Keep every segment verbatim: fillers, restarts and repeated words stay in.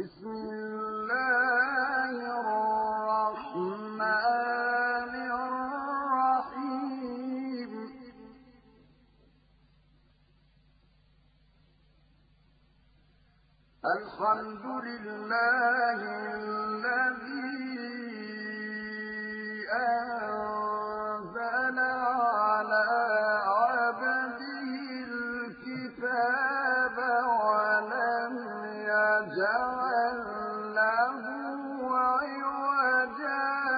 بسم الله الرحمن الرحيم الحمد لله الذي أنزل على عبده الكتاب ولم يجعل له عوجا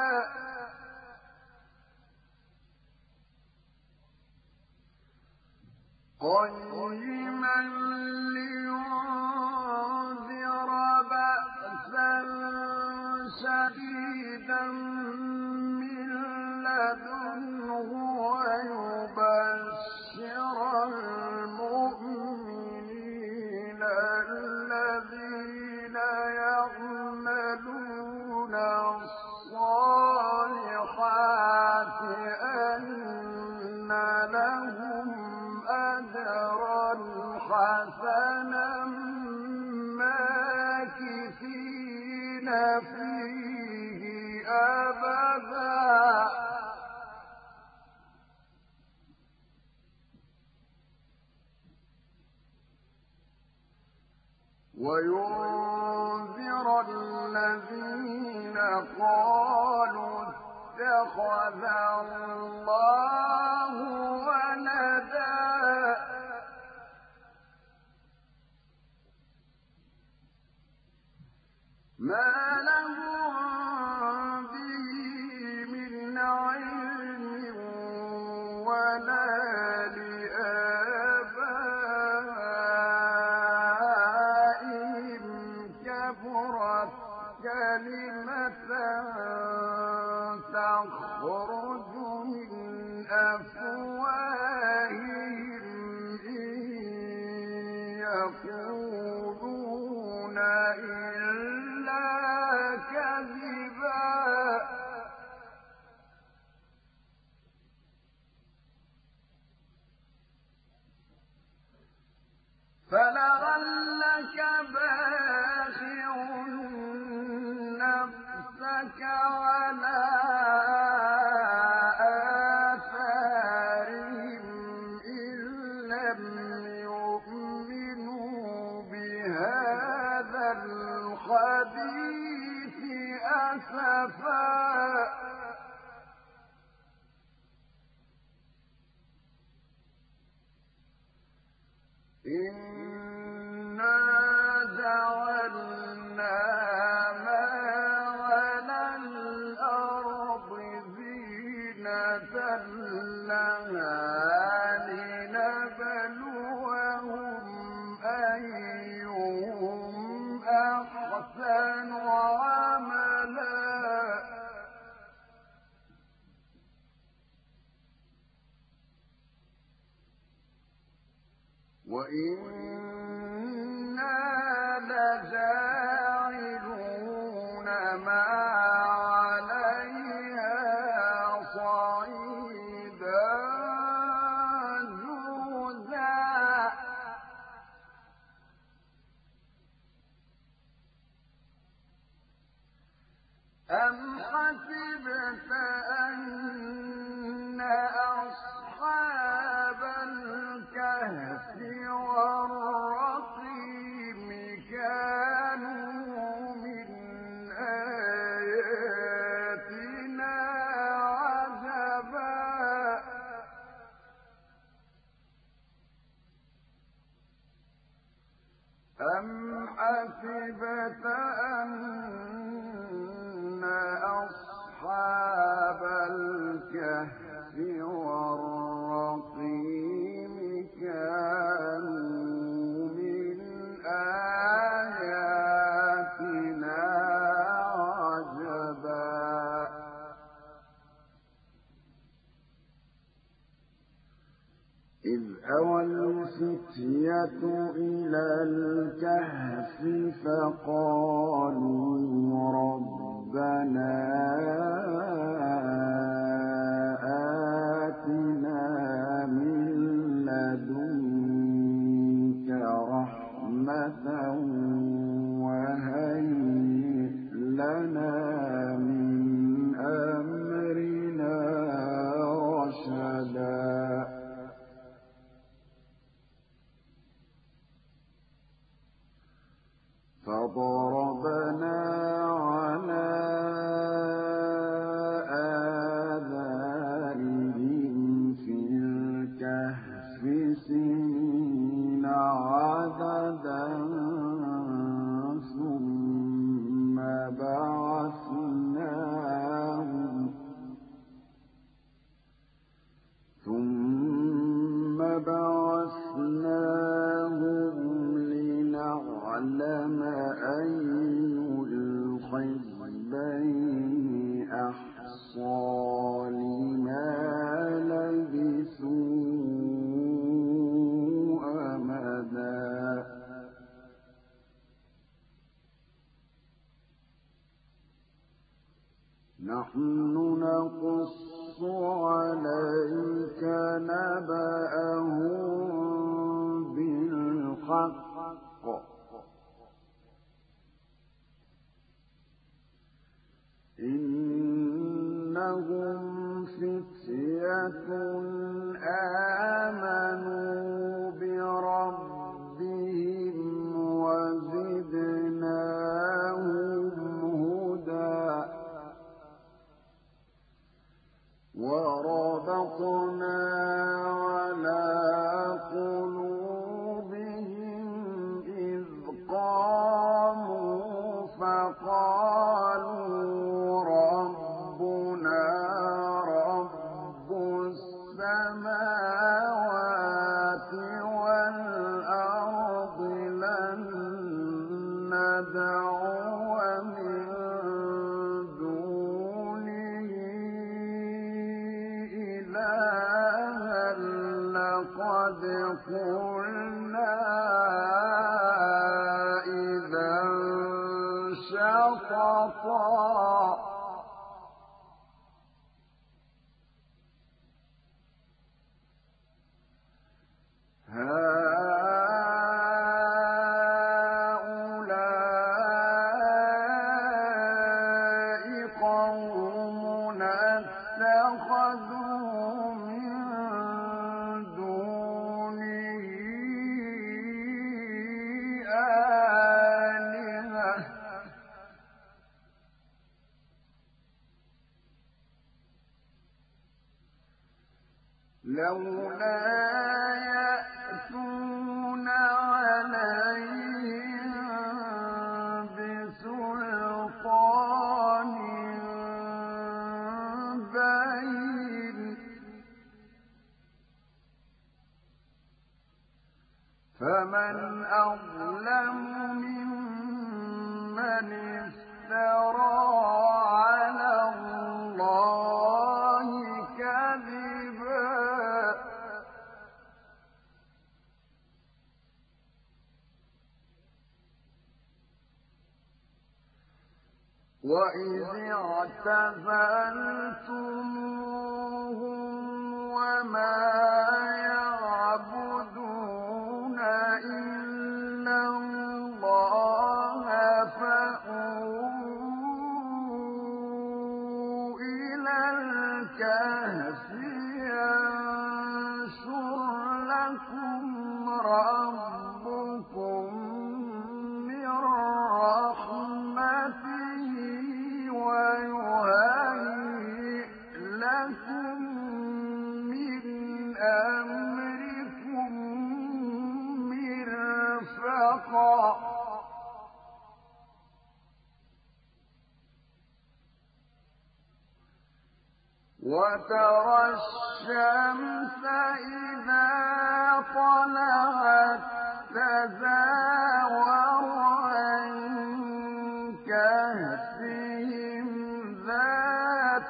قيما لينذر بأسا شديدا من لدنه ويبشر المؤمنين الذين يعملون الصالحات أن لهم أجرا حسنا ماكثين فيه أبدا وينذر الذين قالوا اتخذ الله ولدا ما لهم به من علم ولا لآبائهم كبرت كلمة تخرج من أفواههم إن يقولون إلا كذبا فلعلك باخع نفسك على آثارهم إن لم يؤمنوا بهذا الحديث أسفا إنا جعلنا ما على الأرض زينة لها لنبلوهم أيهم أحسن عملا وإنا لجاعلون ما عليها صعيدا جرزا أم حسبت أن أصحاب الكهف والرقيم كانوا من آياتنا عجبا أم حسبت أن أصحاب الكهف والرقيم كانوا من آياتنا عجبا إذ أوى الفتية إلى الكهف فقالوا ربنا آتنا من لدنك رحمة وهيئ فضربنا على آذانهم في الكهف سنين عددا ثم بعثناهم ثم بعثناهم لنعلم أي الحزبين أحصى لما لبثوا أمدا نحن نقص عليك نبأهم بالحق إنهم فتية آمنوا بربهم وزدناهم هدى وربطنا على قلوبهم إذ قاموا فقالوا ربنا رب السماوات والأرض لن ندعو من دونه إلها لقد قلنا إذا شططا هؤلاء قومنا اتخذوا من دونه آلهة لولا يأتون عليهم بسلطان بين فمن أظلم ممن افترى على الله كذبا وإذ اعتزلتموهم وما يعبدون إلا الله فأووا إلى الكهف ينشر لكم ربكم من رحمته ويهيئ لكم من أمركم مرفقا وترى الشمس إذا طلعت تزاور عن كهفهم ذات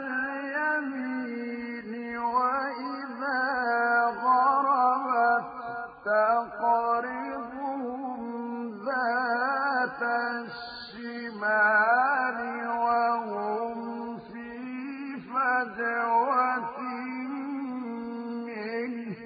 اليمين وإذا غربت تقرضهم ذات الشمال وهم في فجوة منه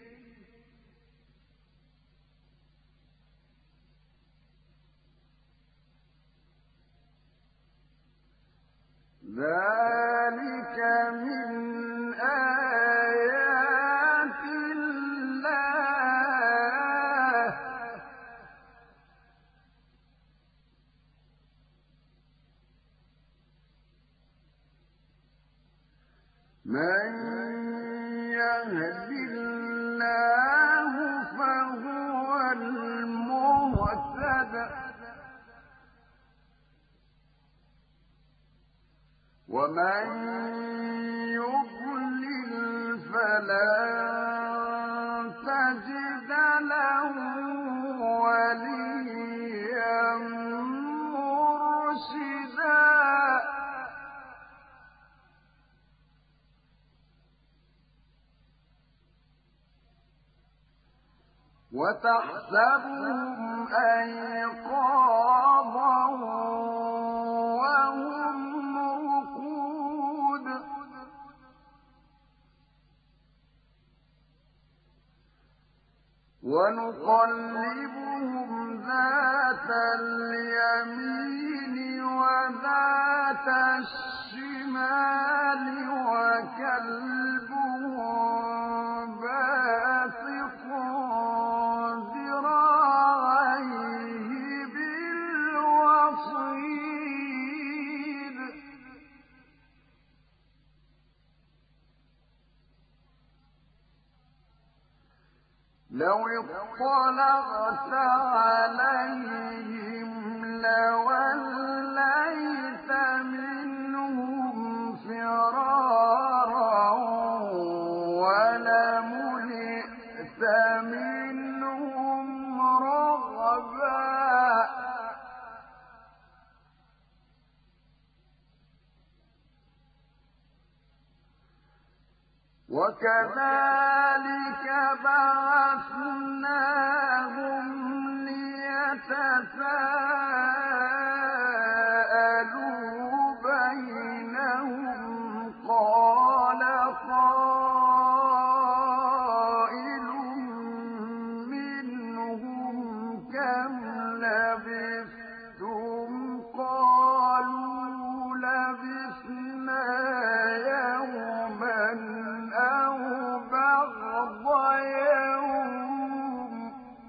ذلك من آيات الله من يهد الله فهو المهتد ومن يضلل فلن تجد له وليا مرشدا وتحسبهم أيقاظا وهم رقود ونقلبهم ذات اليمين وذات الشمال وكلبهم باسط ذراعيه بالوصيد لو اطلعت عليهم لوليت منهم فرارا ولملئت منهم رعبا وكذلك بعثناهم ليتساءلوا بينهم قال قائل منهم كم لبثتم قالوا لبثنا يوما أو بعض يوم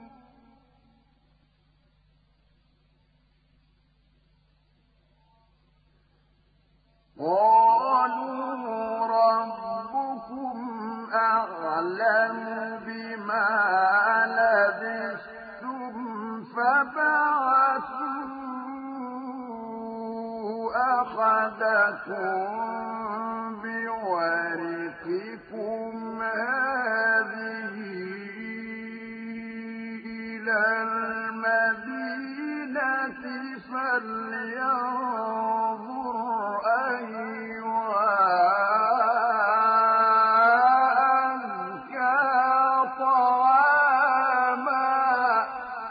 قالوا ربكم أعلم بما لبثتم فبعثوا أحدكم بورقكم هذه إلى المدينة فلينظر أيها أزكى طعاما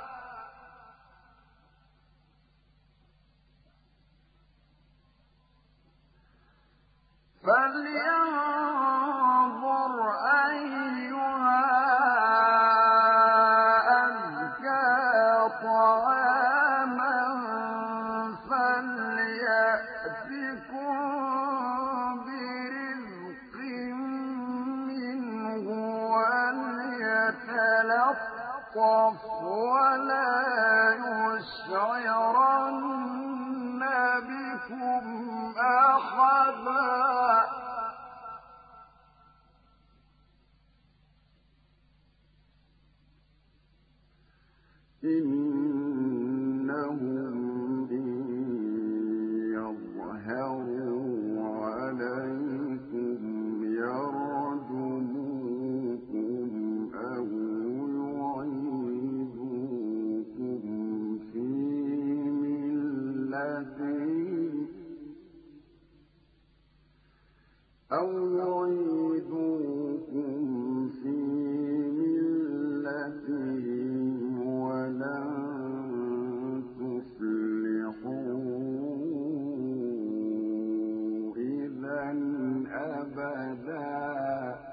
فلينظر أيها أزكى طعاما فليأتكم برزق منه وليتلطف ولا يشعرن بكم أحدا إنهم إن يظهروا عليكم يرجموكم أو يعيدوكم في ملتهم أو يعيدوكم في ملتهم ولن تفلحوا إذا أبدا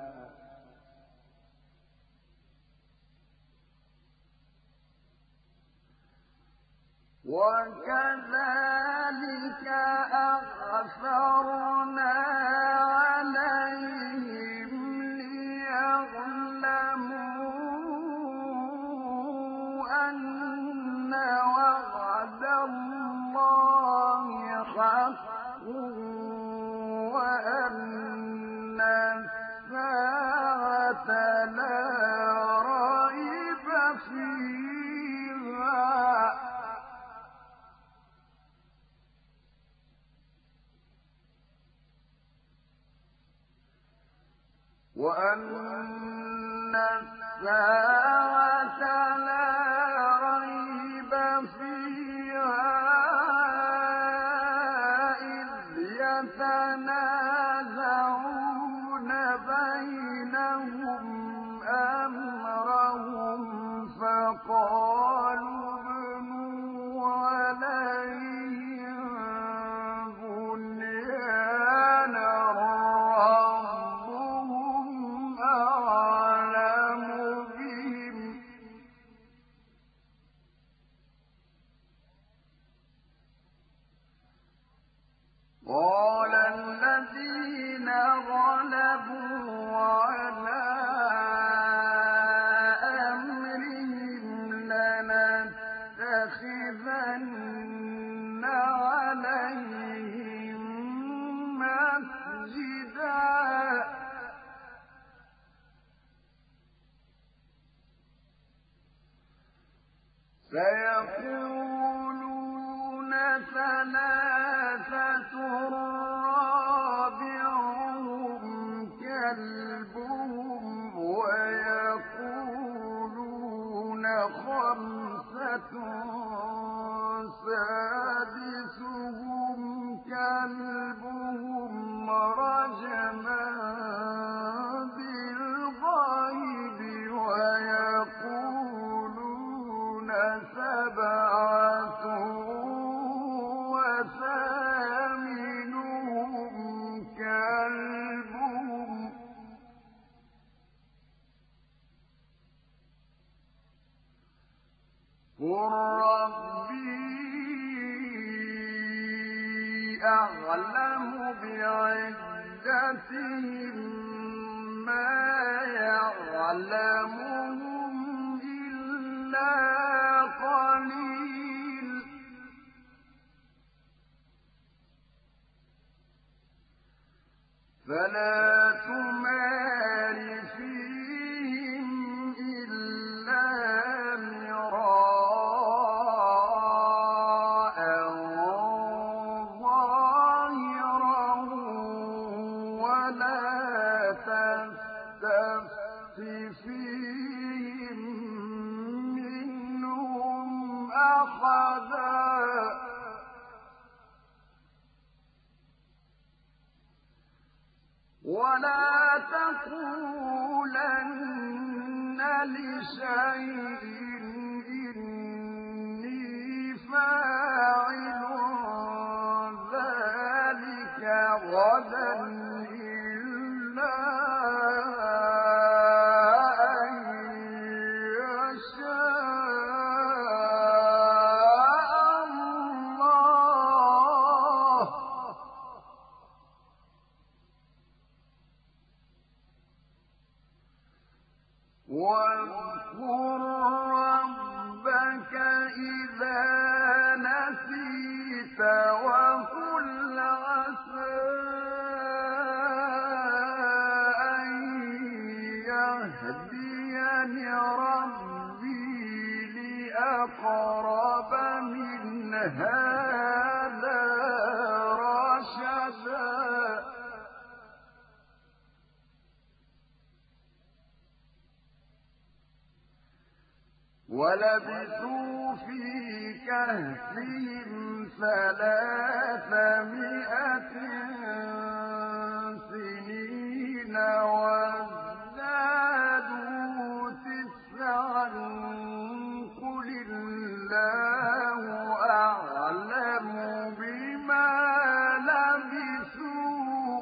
وكذلك أغفرنا عليهم ليعلموا أن وعد الله حق وأن وأن الساعة لا ريب فيها إذ يتنازعون بينهم أمرهم فقالوا ابنوا عليهم بنيانا ربهم أعلم بهم قال الذين غلبوا على أمرهم لنتخذن عليهم مسجدا سيقولون ثلاثة رابعهم كلبهم ويقولون خمسة سادسهم كلبهم رجما بالغيب ويقولون سبعة وثامنهم كلبهم قل ربي أعلم بعدتهم ما يعلمهم إلا قليل فلا تمار فيهم إلا مراء ظاهرا ولا تستفت فيهم منهم أحدا ولا تقولن لشيء إني فاعل ذلك غدا إلا أن يشاء الله واذكر ربك إذا نسيت وقل عسى أن يهديني ربي لأقرب من هذا رشدا ولبثوا في كهفهم ثلاثمائة سنين وازدادوا تسعا قل الله أعلم بما لبثوا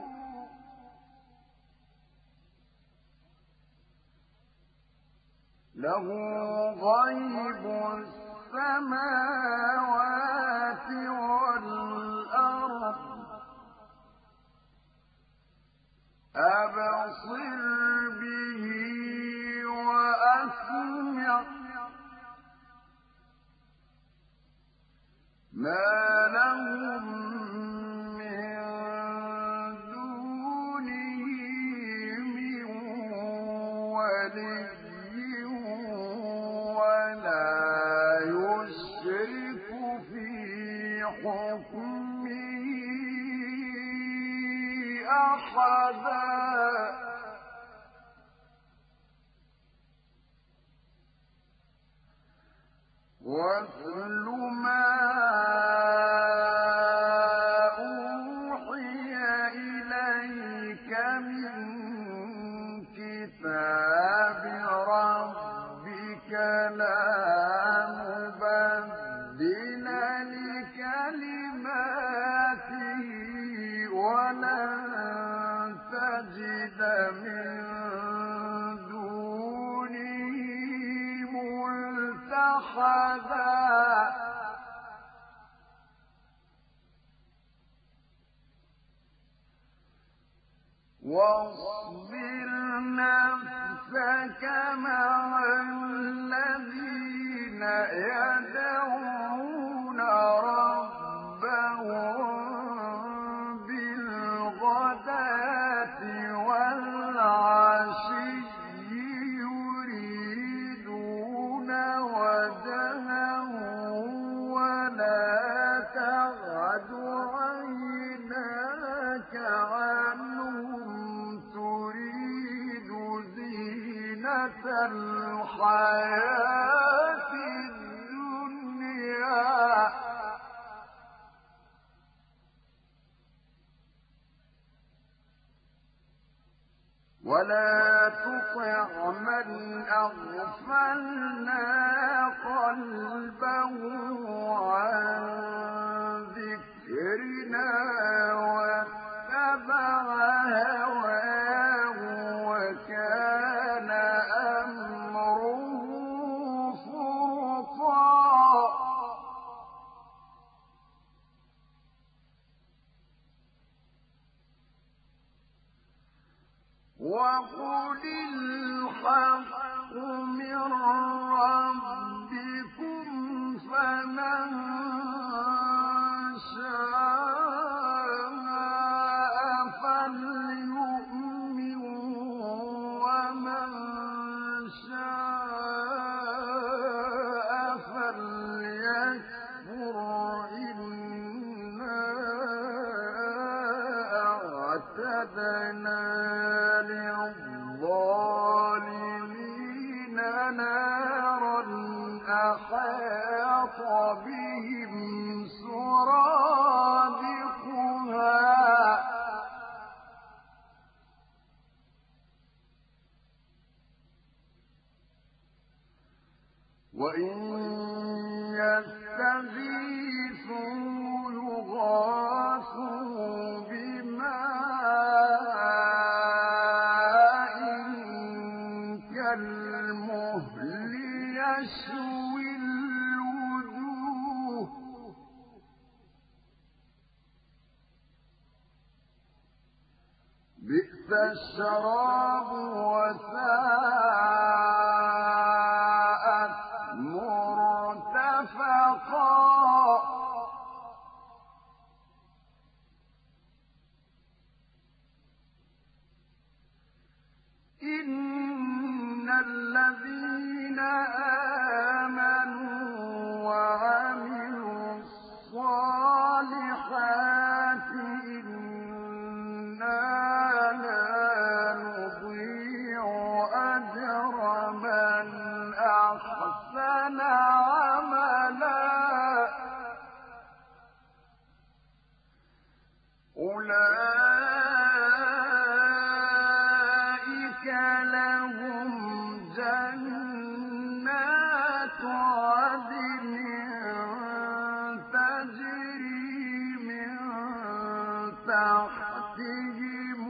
له غيب السماوات والأرض أبصر به وأسمع ما لهم من دونه من ولي ولا يشرك في حكمه أحدا واتل ما أوحي إليك من كتاب ربك لا مبدل لكلماته ولن تجد من دونه ملتحدا واصبر نفسك مع الذين يدعون ربهم بالغداة والعشي يريدون وجهه ولا تعد عيناك عنهم تريد زينة الحياة الدنيا ولا تطع من أغفلنا قلبه عن ذكرنا واتبع هواه وكان أمره فرطا وقل الحق من ربكم فمن شاء فليؤمن ومن شاء فليكفر إنا أعتدنا للظالمين نارا أحاط بهم سرادقها وإن يستغيثوا يغاثوا بماء كالمهل يشوي الوجوه بئس الشراب وساءت مرتفقا إن الذين آمنوا وعملوا الصالحات إنا لا نضيع أجر من أحسن عملا أولئك لهم جنات عدن تجري من تحتهم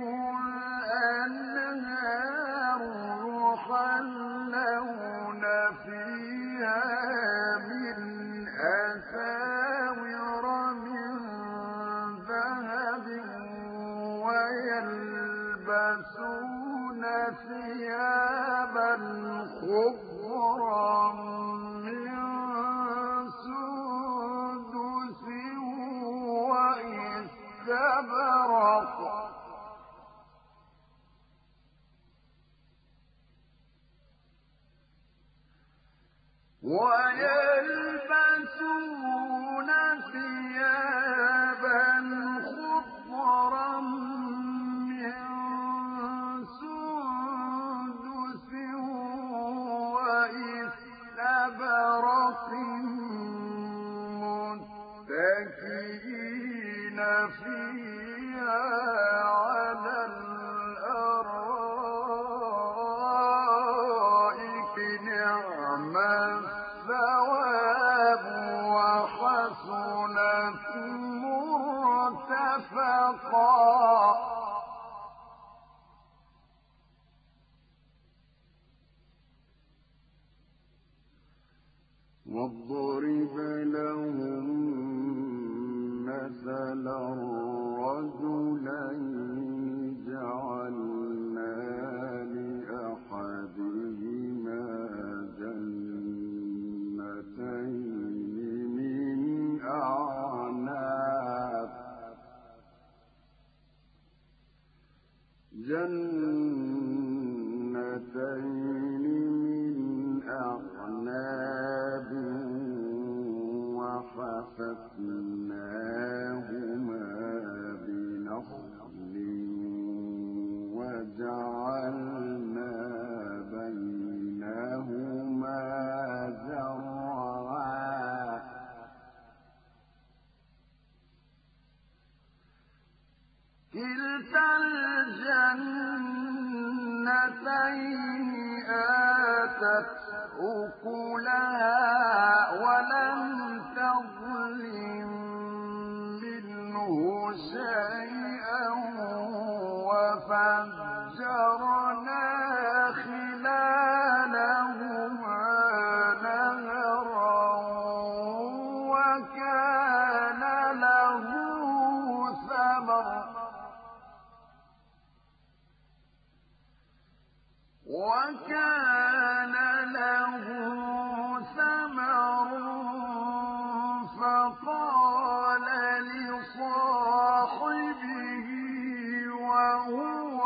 الأنهار يحلون فيها من أساور من ذهب ويلبسون ثيابا خضرا من سندس واستبرق ويلبسون ثيابا خضرا من سندس واستبرق فيها على الأرائك نعم الثواب وحسنت مرتفقا واضرب لهم مثلا الرجلين جعلنا لأحدهما جنتين من أعناب جنتين من أعناب وحففناهما بنخل وجعلنا بينهما زرعا كلتا الجنتين آتت أكلها ولم تظلم منه شيئا وفجرنا خلالهما نهرا وكان له ثمر وكان له ثمر فقال لصاحبه وهو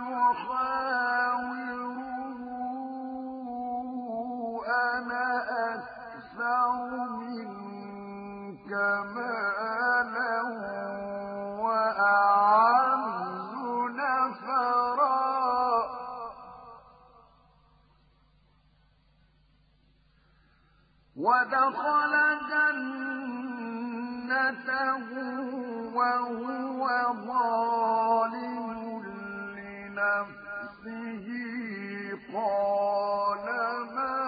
يحاوره أنا أكثر منك مالا وأعز نفرا ودخل جنته وهو ظالم لنفسه قال ما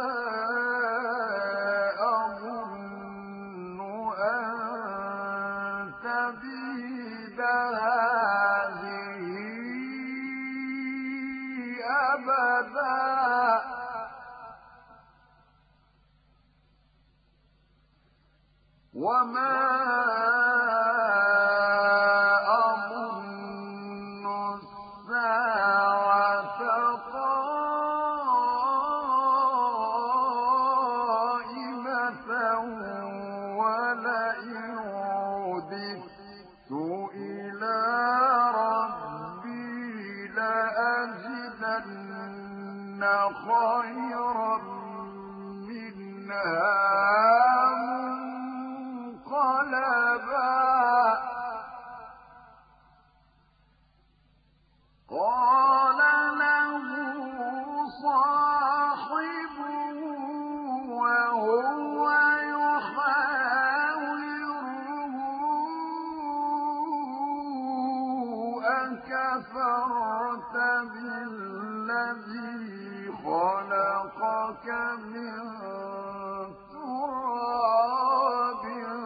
أظن أن تبيد هذه أبدا وما أظن الساعة قائمة ولئن رددت إلى ربي لأجدن خيرا منها قال له صاحبه وهو يحاوره أكفرت بالذي خلقك من تراب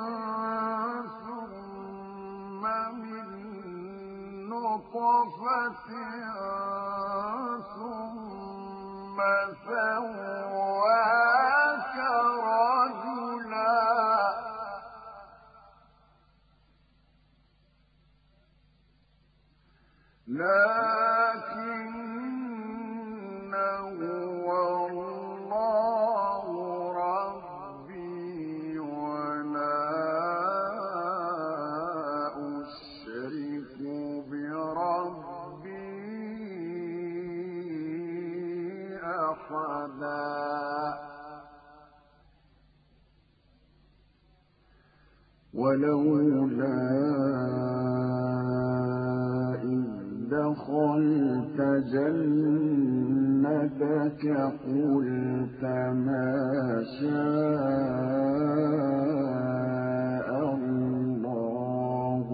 نطفة ثم سواك رجلا لكن هو الله ربي ولا أشرك بربي أحدا ولولا دخلت جنتك قلت ما شاء الله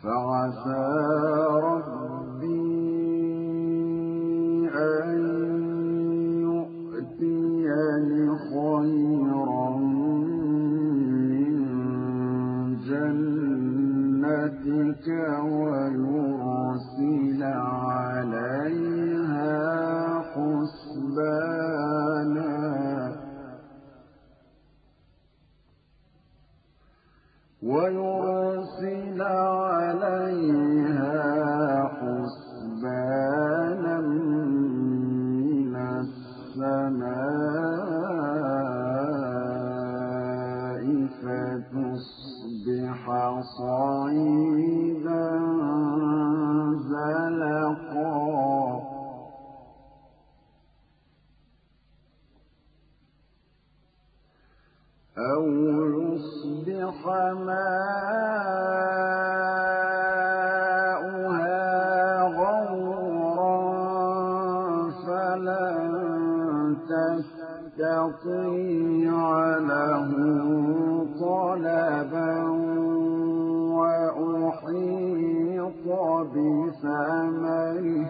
فعسى ربي أن يؤتيني خيرا من جنتك ويرسل عليها حسبانا ويرسل عليها حسبانا من السماء فتصبح صعيدا زلقا أو يصبح ماؤها غورا فلن تستطيع له طلبا وأحيط بثمره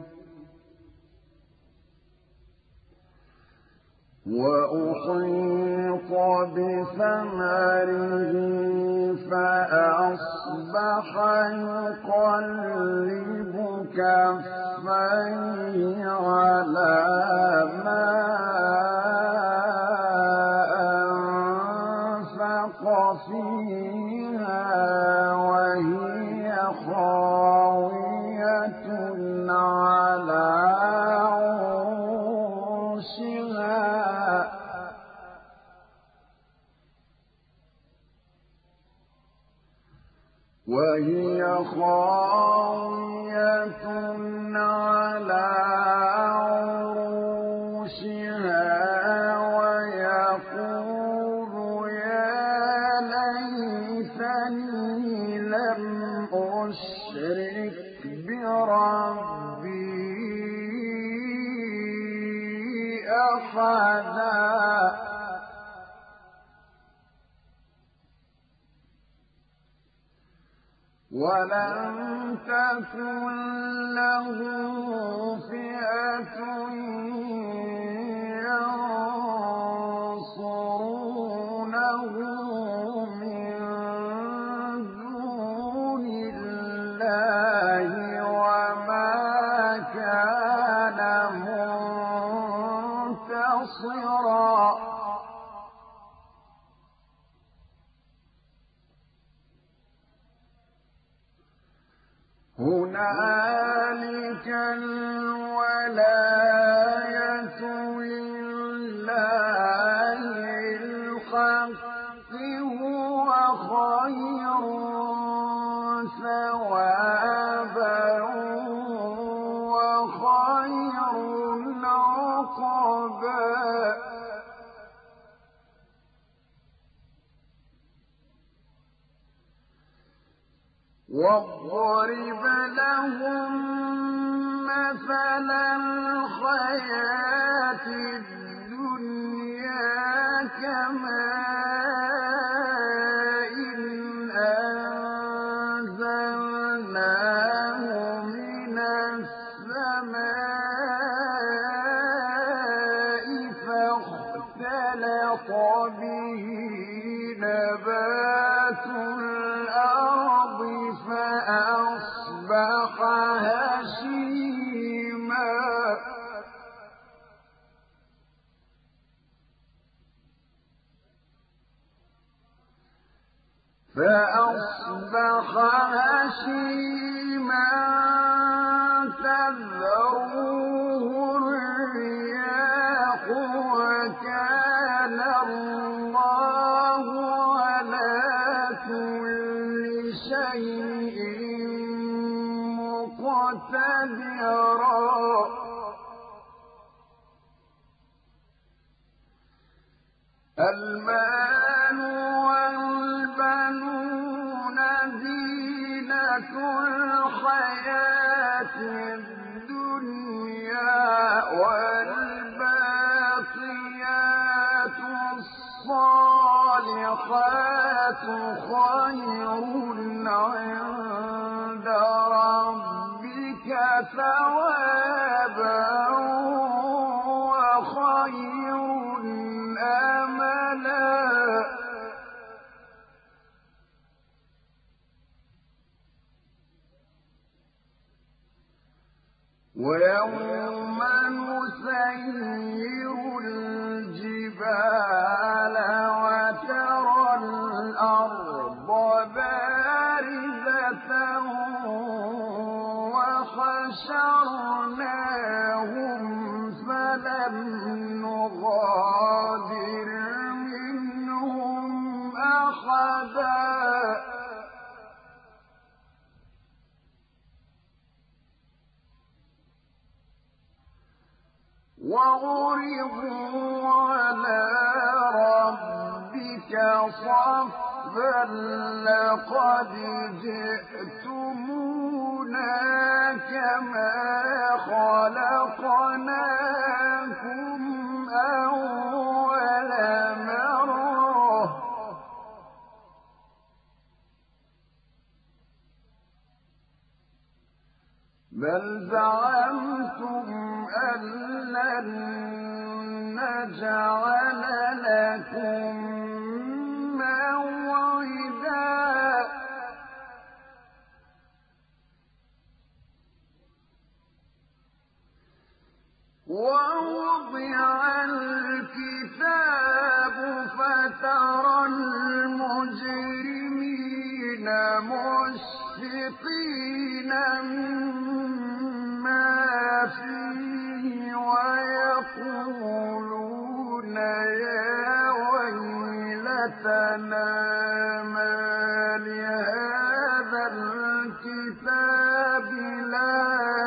وأحيط بثمره فأصبح يقلب كفيه على ما أنفق فيها وهي خاوية على وهي خاوية على عروشها ويقول يا ليتني لم أشرك بربي أحدا ولم تكن له فئة ينصرونه من دون الله وما كان منتصرا هنالك الولاية لله الحق هو خير ثوابا وخير عقبا واضرب لهم مثل الحياة الدنيا كماء أنزلناه من السماء فاختلط به نبات الأرض فأصبح هشيما فأصبح هشيما تذروه الرياح وكان الله على كل شيء مقتدرا المال والبنون زينة الحياة الدنيا والباقيات الصالحات خير عند ربك ثوابا وخير أملا ويوم نسير الجبال وترى الأرض بارزة وحشرناهم فلم نغادر منهم أحدا وعرضوا على ربك صفا لقد جئتمونا كما خلقناكم أول مرة بل زعمتم أن لن نجعل لكم موعدا ووضع الكتاب فترى المجرمين مشفقين مما فيه ويقولون يا ويلتنا ما لهذا الكتاب لا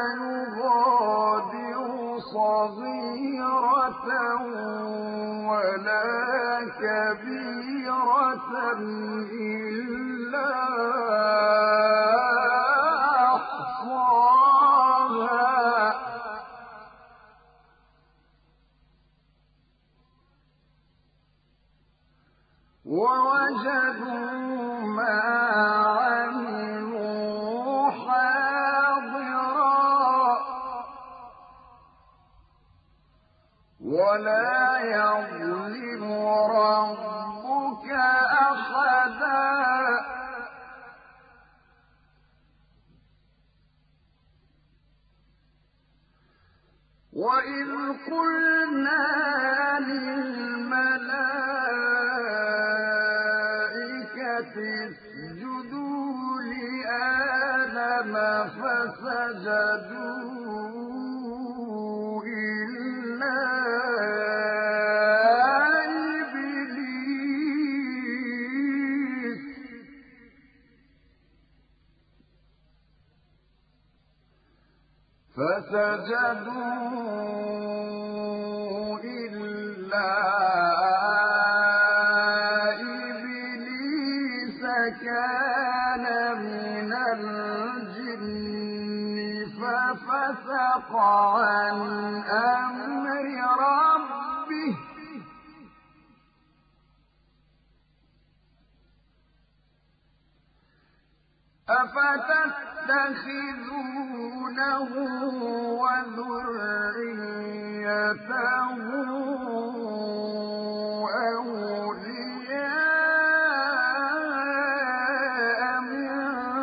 يغادر صغيرة ولا كبيرة إلا أحصاها ووجدوا ما عملوا حاضرا ولا يظلم ربك أحدا وإذ قلنا للملائكة اسجدوا لآدم فسجدوا إلا إبليس فسجدوا إلا إبليس كان من الجن ففسق عن أمر ربه أفتتخذونه وذريته أولياء من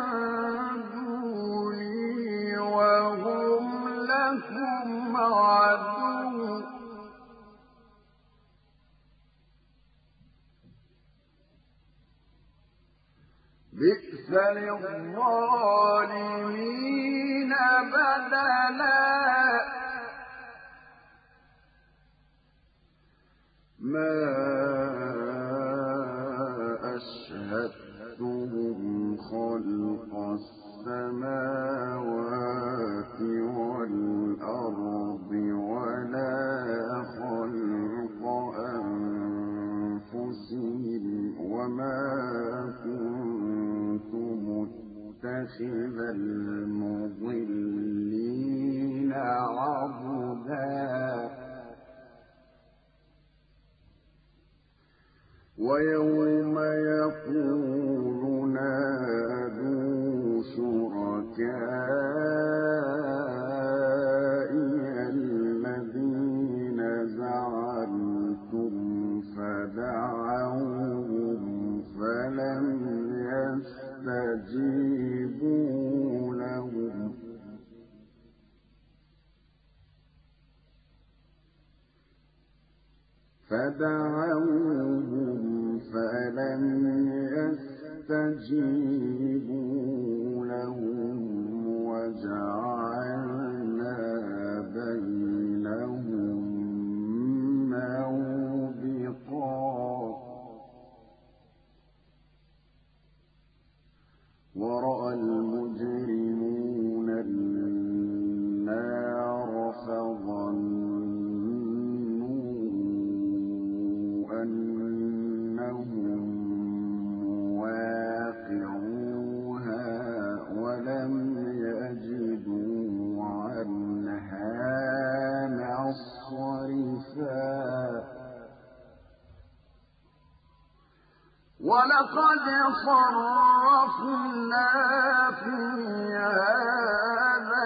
دوني وهم لكم عدو بئس للظالمين بدلا ما أشهدتهم خلق السماوات والأرض ولا خلق أنفسهم وما كنت متخذ المضلين عضدا ويوم يقول نادوا شركائي الذين زعمتم فدعوهم فلم يستجيبوا لهم فدعوهم فلم يستجيبوا لهم وجعلنا بينهم موبقا ورأى المجرمون النار فظنوا أنهم مواقعوها ولم يجدوا عنها مصرفا ولقد صرفنا في هذا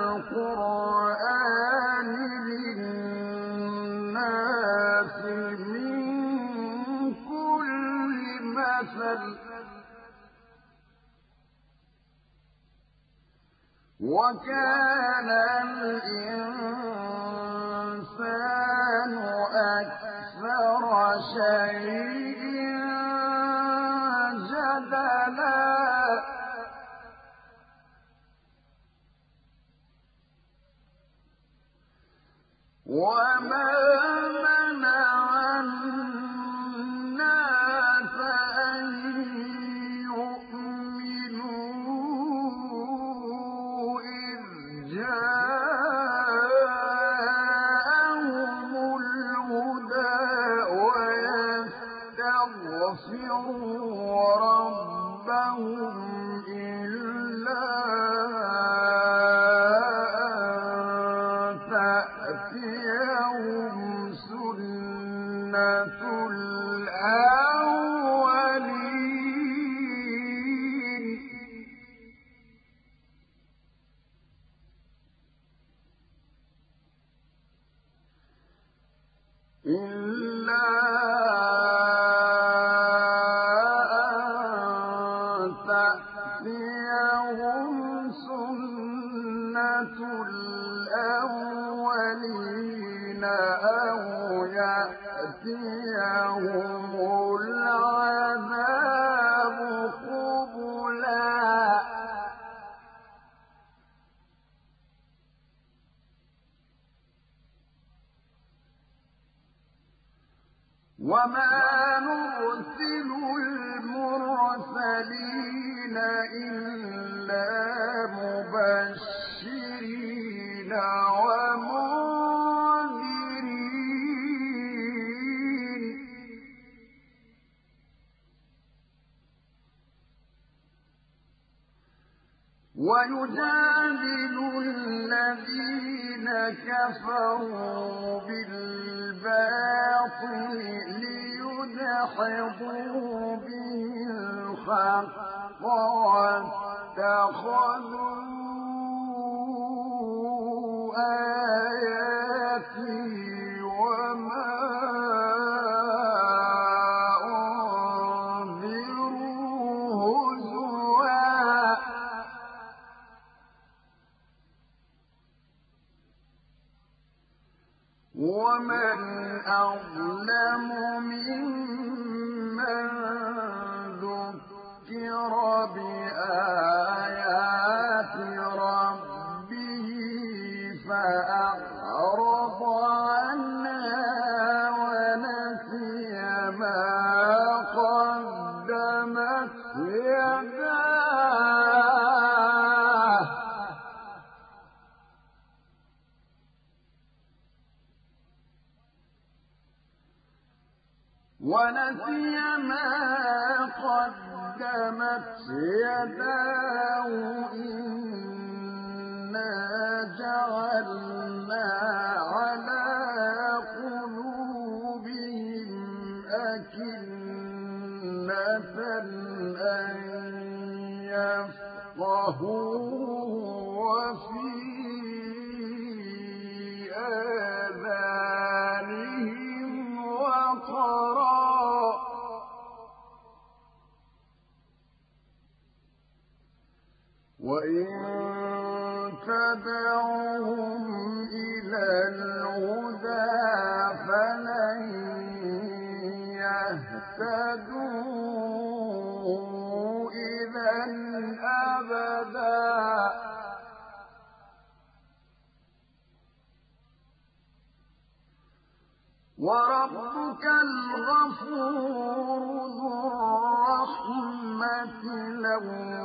القرآن للناس من كل مثل وكان الإنسان أكثر شيء جدلا وما منع الناس أن يؤمنوا إذ جاءهم الهدى ويستغفروا ربهم إلا أن تأتيهم سنة الأولين إلا أن تأتيهم سنة الأولين أو يأتيهم العذاب قبلا وما نرسل المرسلين إلا مبشرين ومنذرين ويجادل الذين كفروا بالباطل ليدحضوا به الحق واتخذوا آياتي وما أنذروا هزوا ومن أظلم ممن ذكر بآيات ربه فأعرض عنها ونسي ما قدمت يداه ونسي ما قدمت يداه إنا جعلنا على قلوبهم أكنة أن يفقهوا وفي آذانهم وقرا وإن تدعوهم إلى الهدى فلن يهتدوا إذا أبدا وربك الغفور ذو الرحمة لو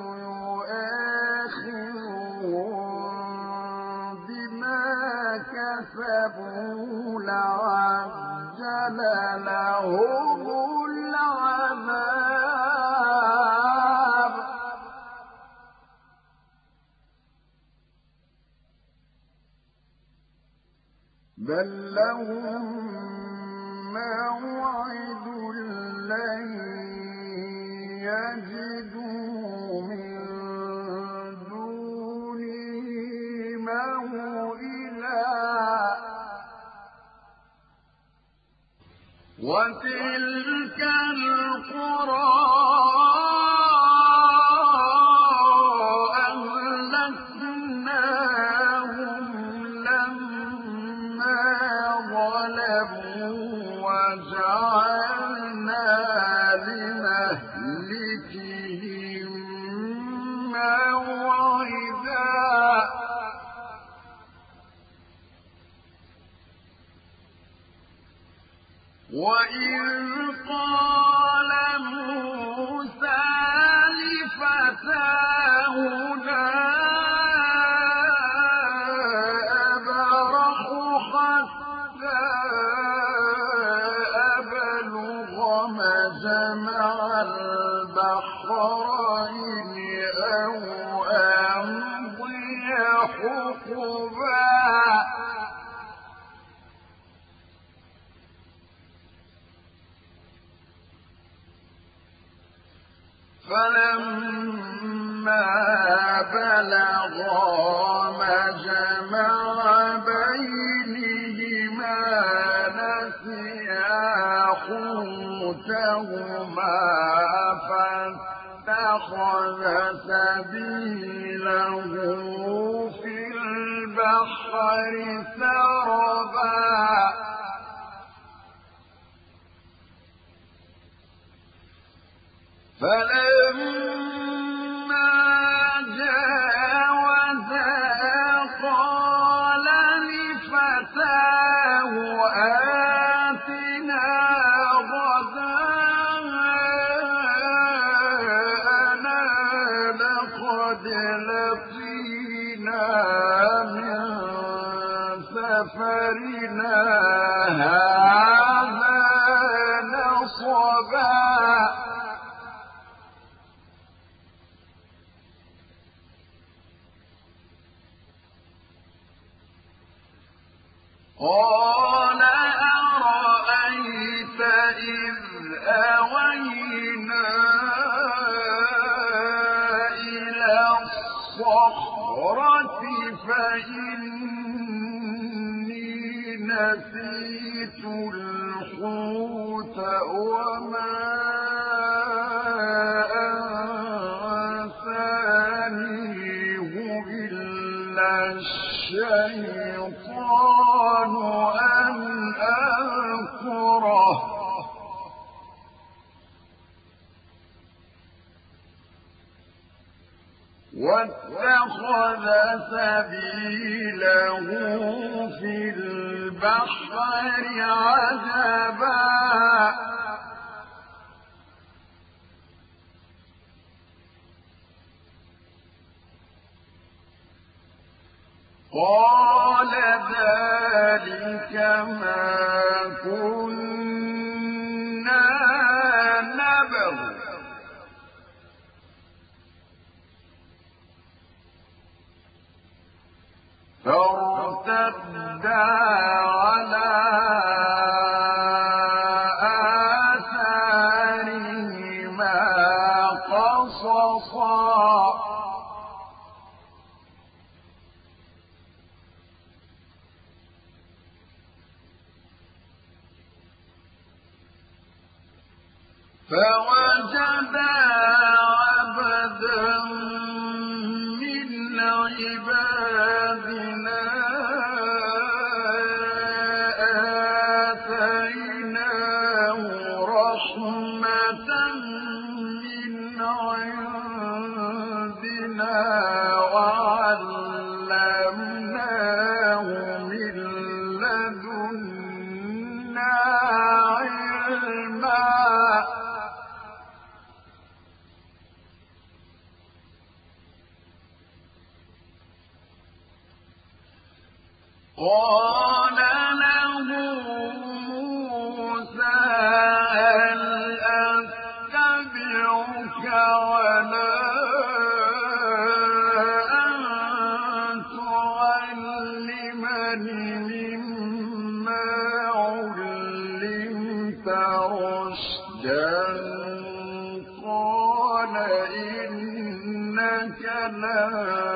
يؤاخذهم بما كسبوا لعجل لهم العذاب بل لهم موعد لن يجدوا من دونه موئلا وتلك القرى أهلكناهم لما ظلموا وجعلنا لمهلكهم موعدا وإذ قال موسى لفتاه لا أبرح حتى أبلغ مجمع البحرين أو أمضي حقبا فلما بلغا مجمع بينهما نسيا حوتهما فاتخذ سبيله في البحر سربا فلما جاوزا قال لفتاه آتنا غداءنا لقد لقينا من سفرنا هذا نصبا قال أرأيت إذ أوينا إلى الصخرة فإني نسيت الحوت وما أنسانيه إلا الشيطان أن أذكره واتخذ سبيله في البحر عجبا قال ذلك ما كنا نبغ فارتدا على آثارهما قصصا فوجدا عبدا من عبادنا آتيناه رحمة من عندنا وعلمناه من لدنا علما قال له موسى هل أتبعك ولا أن تعلمني مما علمت رشدا قال إنك لن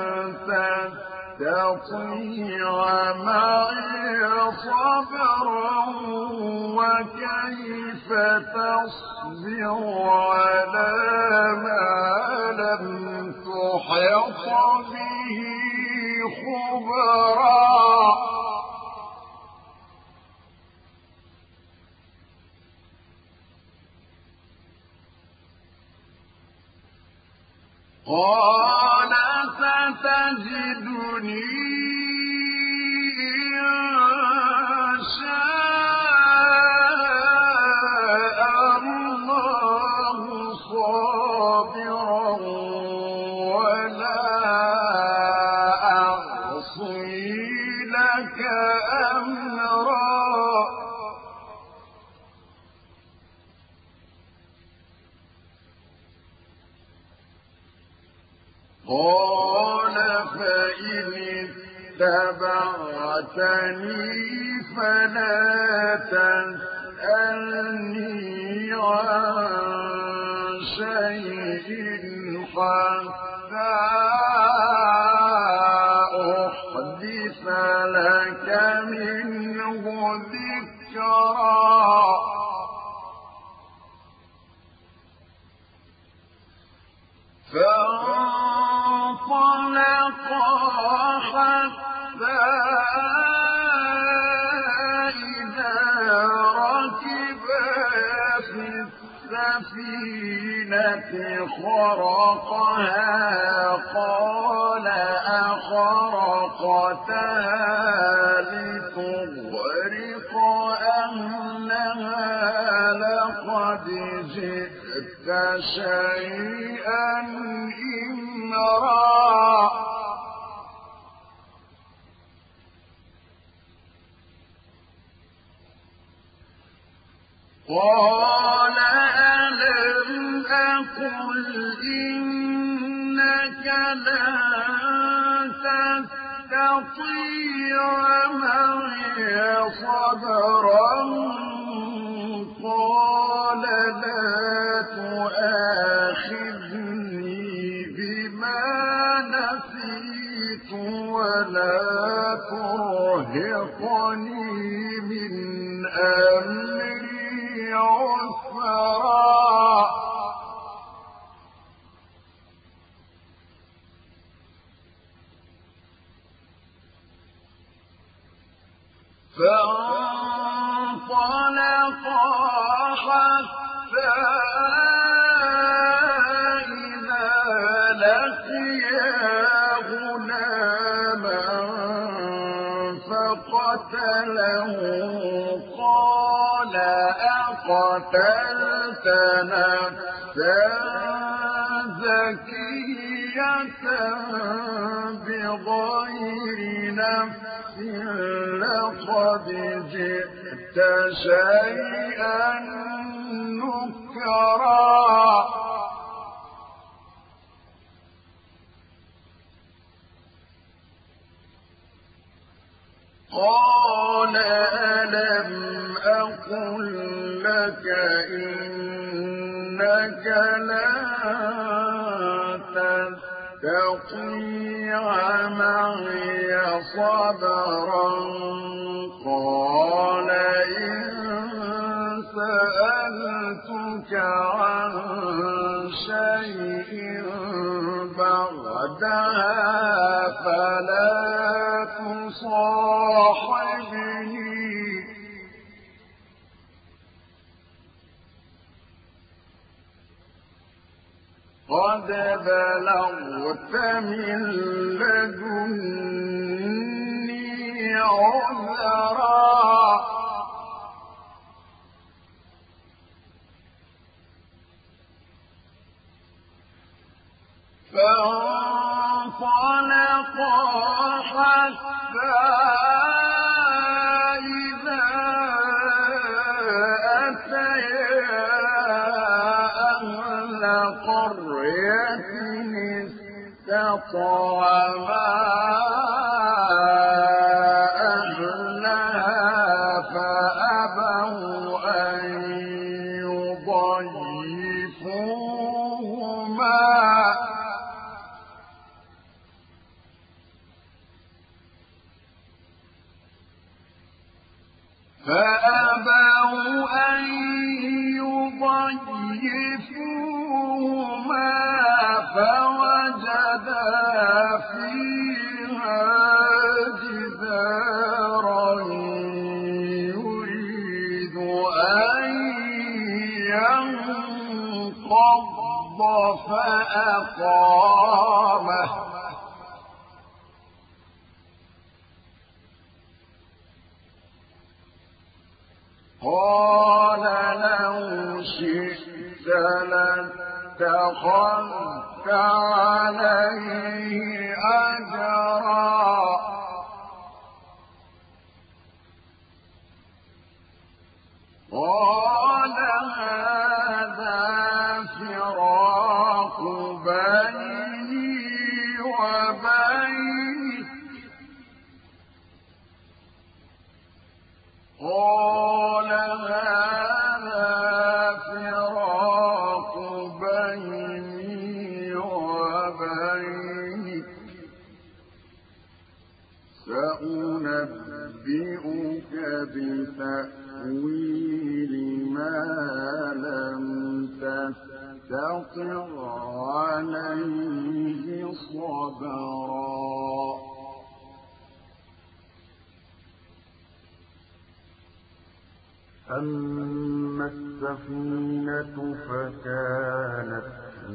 تستطيع معي صبرا وكيف تصبر على ما لم تحط به خبرا قال ستجدني إن شاء الله صابرا ولا أعصي لك أمرا قال فإن اتبعتني فلا تسألني عن شيء حتى أحدث لك منه ذكرا فانطلقا حتى إذا ركبا في السفينة خرقها قال أخرقتها لتغرق أهلها لقد جئت شيئا إمرا قال ألم أقل إنك لن تستطيع معي صبرا قال لا تؤاخذني بما نسيت ولا ترهقني من أمري عسرا فانطلقا حتى إذا لقيا غلاما فقتله قال أقتلت نفسا زكية بغير نفس لقد جئت شيئا نكرا قال ألم أقل لك إنك لن تستطيع معي صبرا قال إن سألتك عن شيء بعدها فلا تصاحبني قد بلغت من لدني عذرا فانطلقا حتى إذا أتيا أهل قرية استطعما أهلها فأبوا أن يضيفوهما فأبوا أن يضيفوهما فوجدا فيها جدارا يريد أن ينقض فأقامه قال لو شئت لاتخذت عليه أجرا قال هذا فراق بيني وبينك قال هذا فراق بيني وبينك سأنبئك بتأويل ما لم تستطع عليه صبرا أما السفينة فكانت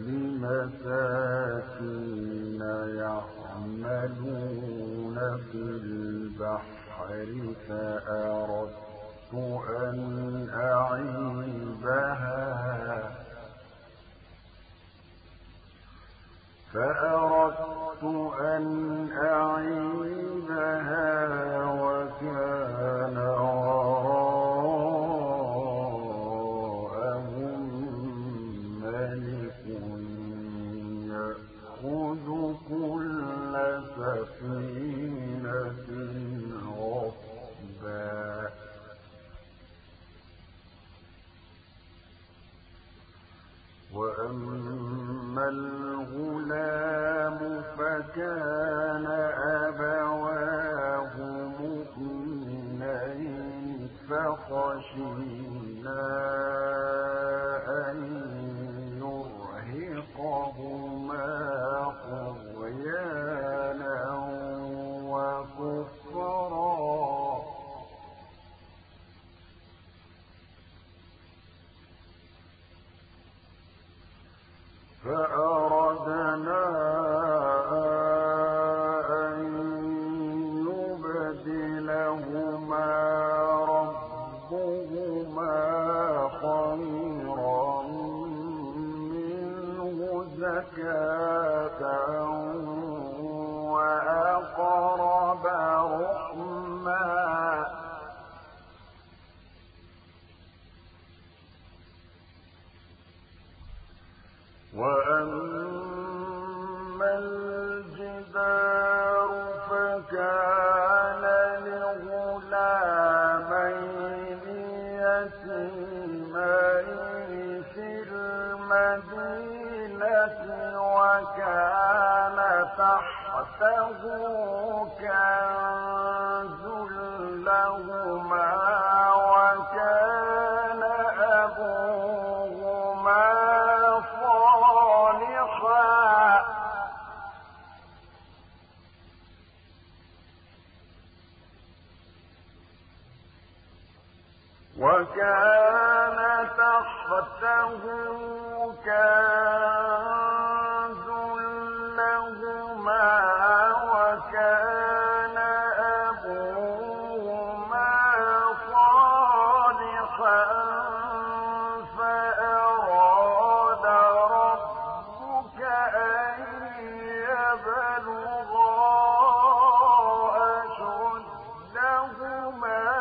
لمساكين يعملون في البحر فأردت أن أعيبها فأردت أن أعيبها وكان سفينة غصبا وأما الغلام فكان أبواه مؤمنين فخشينا أن يرهقهما طغيانا وكفرا فأردنا أن يبدلهما ربهما خيرا منه زكاة وأقرب رحما وأما الجدار فكان لغلامين يتيمين في المدينة وكان تحته كنز لهما وكان أبوهما صالحا وكان تحته كنز لهما وكان أبوهما صالحا فأراد ربك أن يبلغا أشدهما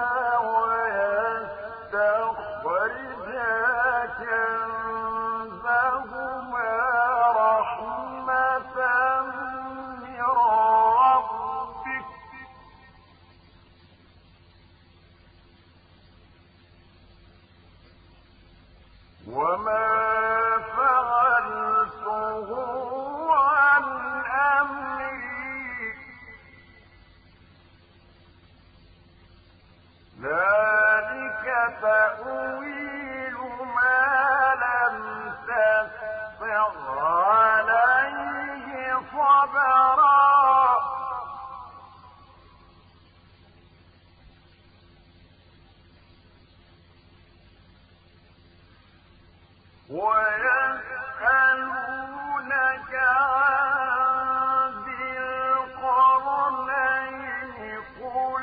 ويستخرجا كنزهما رحمة من ربك وما فعلته عن أمري ذلك تأويل ما لم تستطع عليه صبرا ويسألونك عن ذي القرنين قل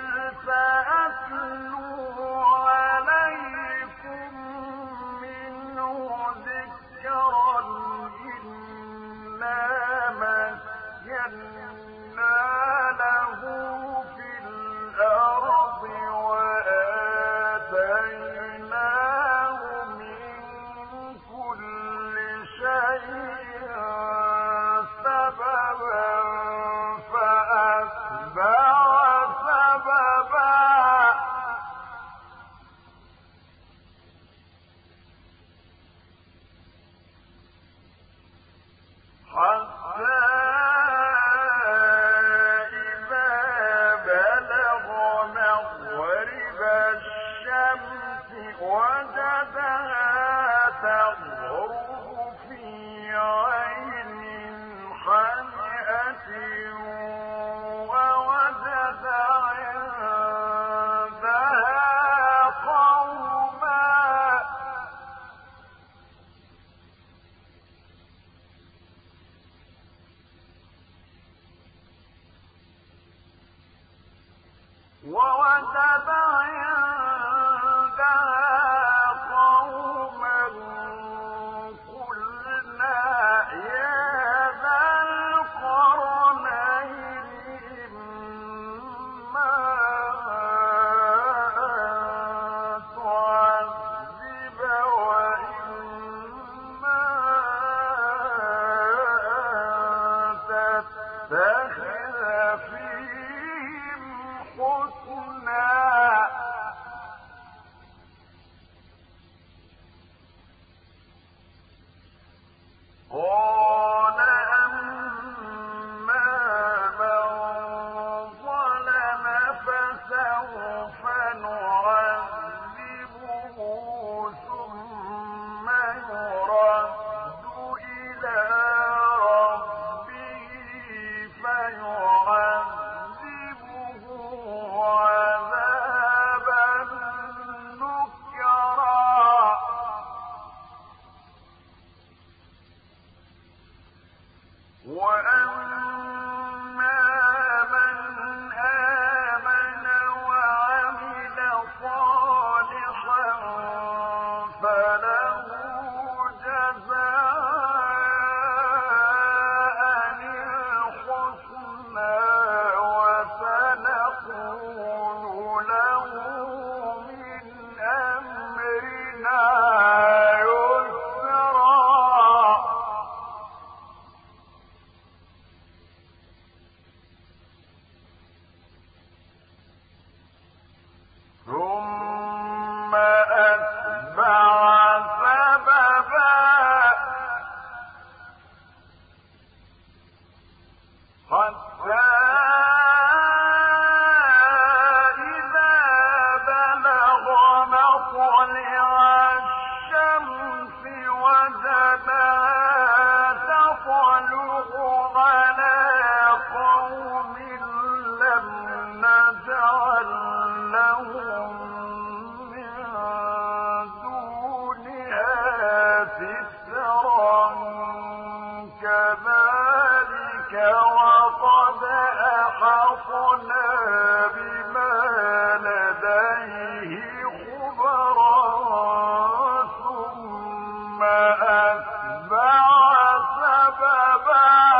سأتلو عليكم منه ذكرا إنا مكنا له في الأرض وآتيناه من كل شيء سببا فأتبع سببا حتى إذا بلغ مغرب الشمس وجدها تغرب في عين حمئة ووجد عندها قوما ووجد عندها قوما قلنا يا ذا القرنين إما أن تعذب وإما أن تتخذ فيهم حسنا قال أما من ظلم فسوف نعذبه ثم يرد إلى ربه فيعذبه عذابا نكرا وأما من آمن وعمل صالحا فله جزاء الحسنى وسنقول له من أمرنا يسرا حتى إذا بلغ مطلع الشمس وجدها تطلع على قوم لم نجعل لهم من دونها سترا كذلك وقد أحطنا بما لديه خبرا ثم أتبع سببا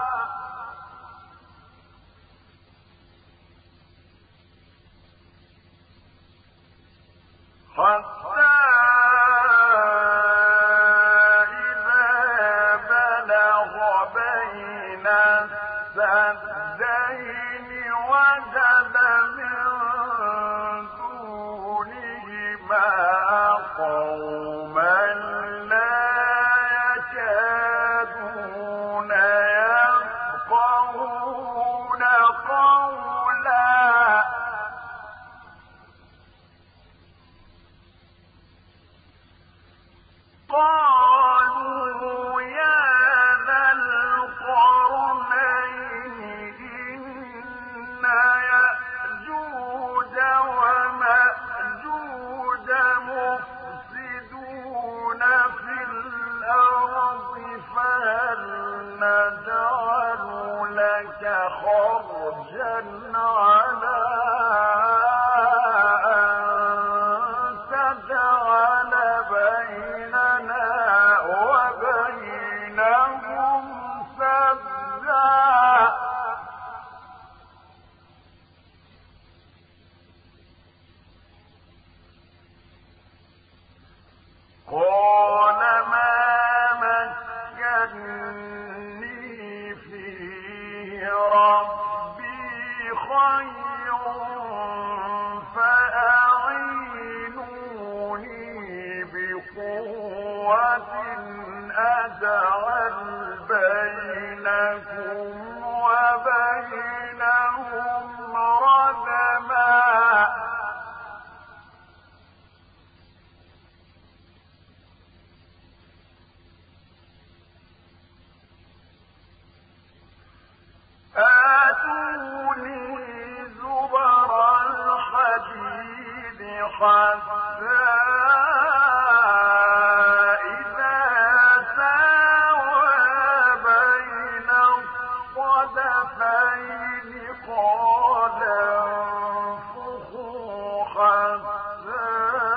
حتى إذا بلغ بين السدين وجد من دونهما قوما لا يكادون يفقهون قولا قالوا يا ذا القرنين إن يأجوج ومأجوج مفسدون في الأرض فهل نجعل لك خرجا على أن تجعل بيننا وبينهم سدا قال ما مكني فيه ربي خير فأعينوني بقوة أجعل بينكم وبينهم ردما آتوني زبر الحديد حتى إذا ساوى بين الصدفين قال انفخوا حتى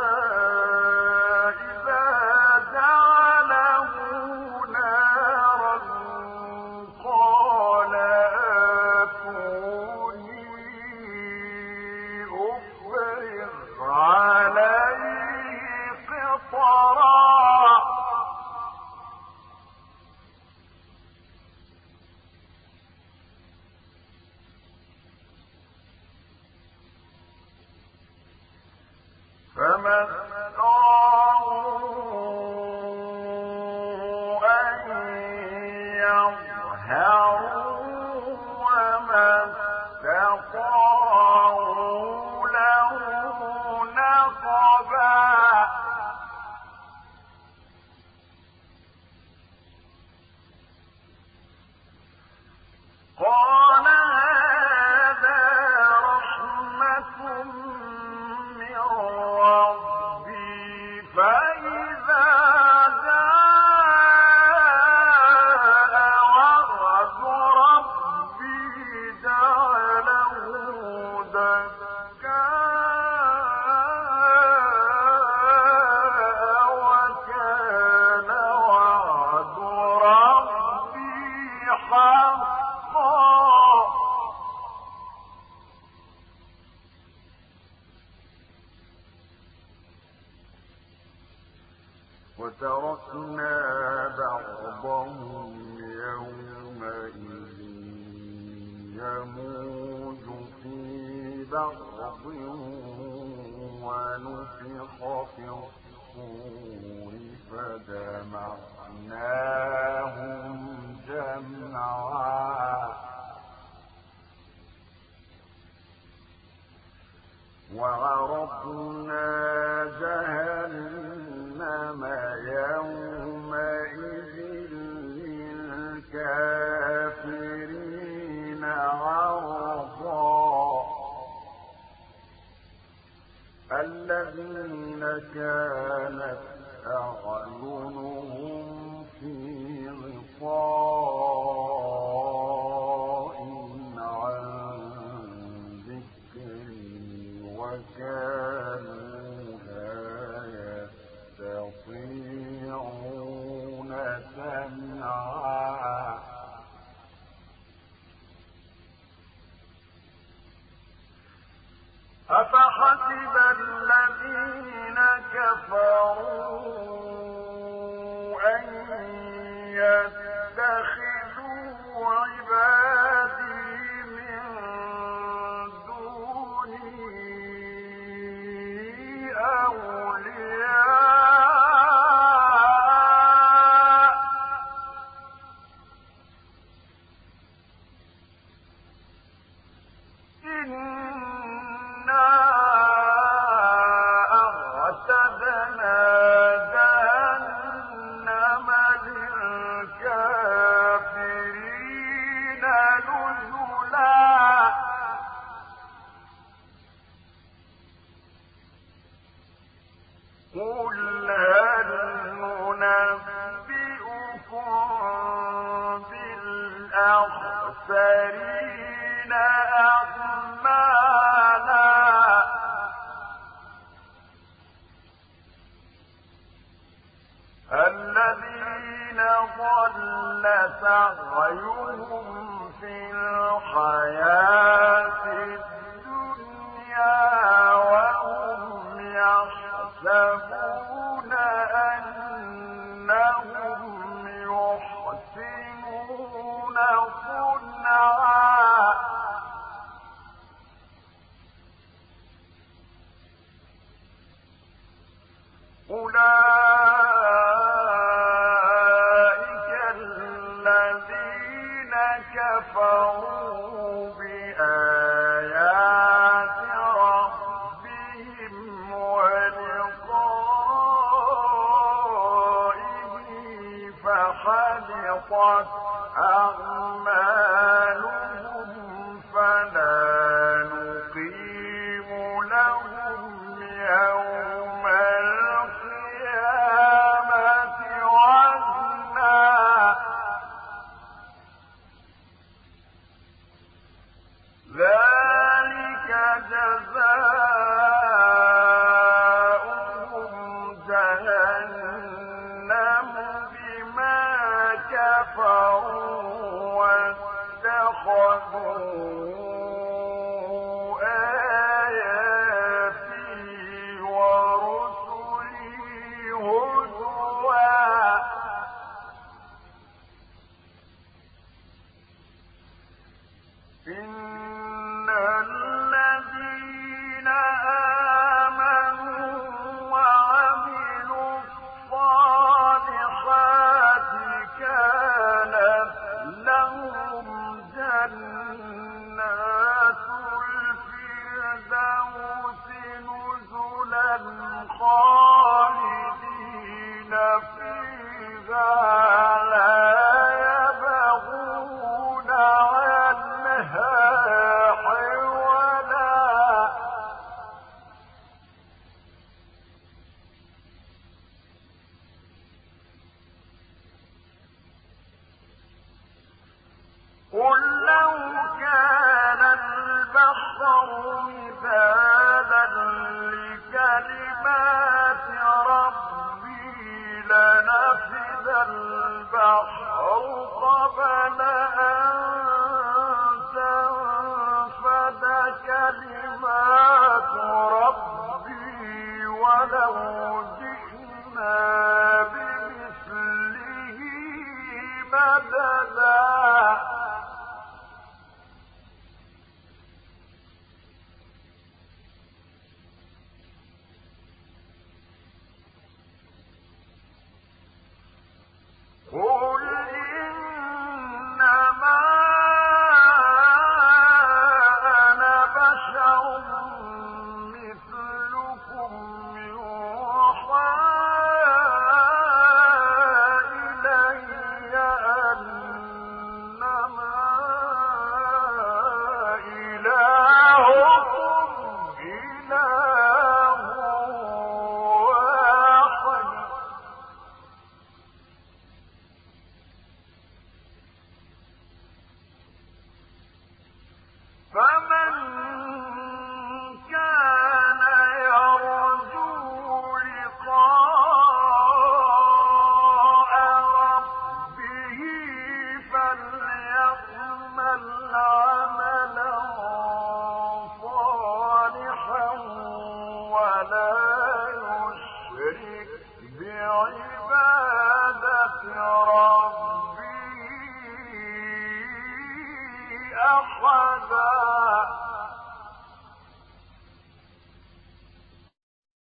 إذا جعله نارا قال آتوني أفرغ عليه قطرا فما استطاعوا أن يظهروا وما استطاعوا له نقبا قال هذا رحمة من ربي فإذا جاء وعد ربي جعله دكا وكان وعد ربي حقا وتركنا بعضهم يومئذ يموج في بعض ونفخ في الصور فجمعناهم جمعا وعرضنا جهنم يومئذ للكافرين عرضا الذين كانت أعينهم في غطاء عن ذكري وكانوا لا يستطيعون سمعا أفحسب الذين كفروا أن يتخذوا عبادي من دوني أولياء إنا أعتدنا جهنم للكافرين نزلا قل هل ننبئكم بالأخسرين أعمالا الذين ضل سعيهم في الحياة الدنيا وهم يحسبون أنهم يحسنون صنعا أولئك الذين كفروا بآيات ربهم ولقائه فحبطت أعمالهم فلا نقيم لهم يوم القيامة وزنا ذلك جزاؤهم جهنم بما كفروا واتخذوا آياتي ورسلي هزوا إن الذين آمنوا وعملوا الصالحات كانت لهم جنات الفردوس نزلا خالدين فيها لا يبغون عنها حولا قل لو كان البحر مدادا لكلمات ربي لنفد البحر قبل أن تنفد كلمات ربي ولو جئنا بمثله مددا قل إنما أنا بشر ولا يشرك بعبادة ربه أحدا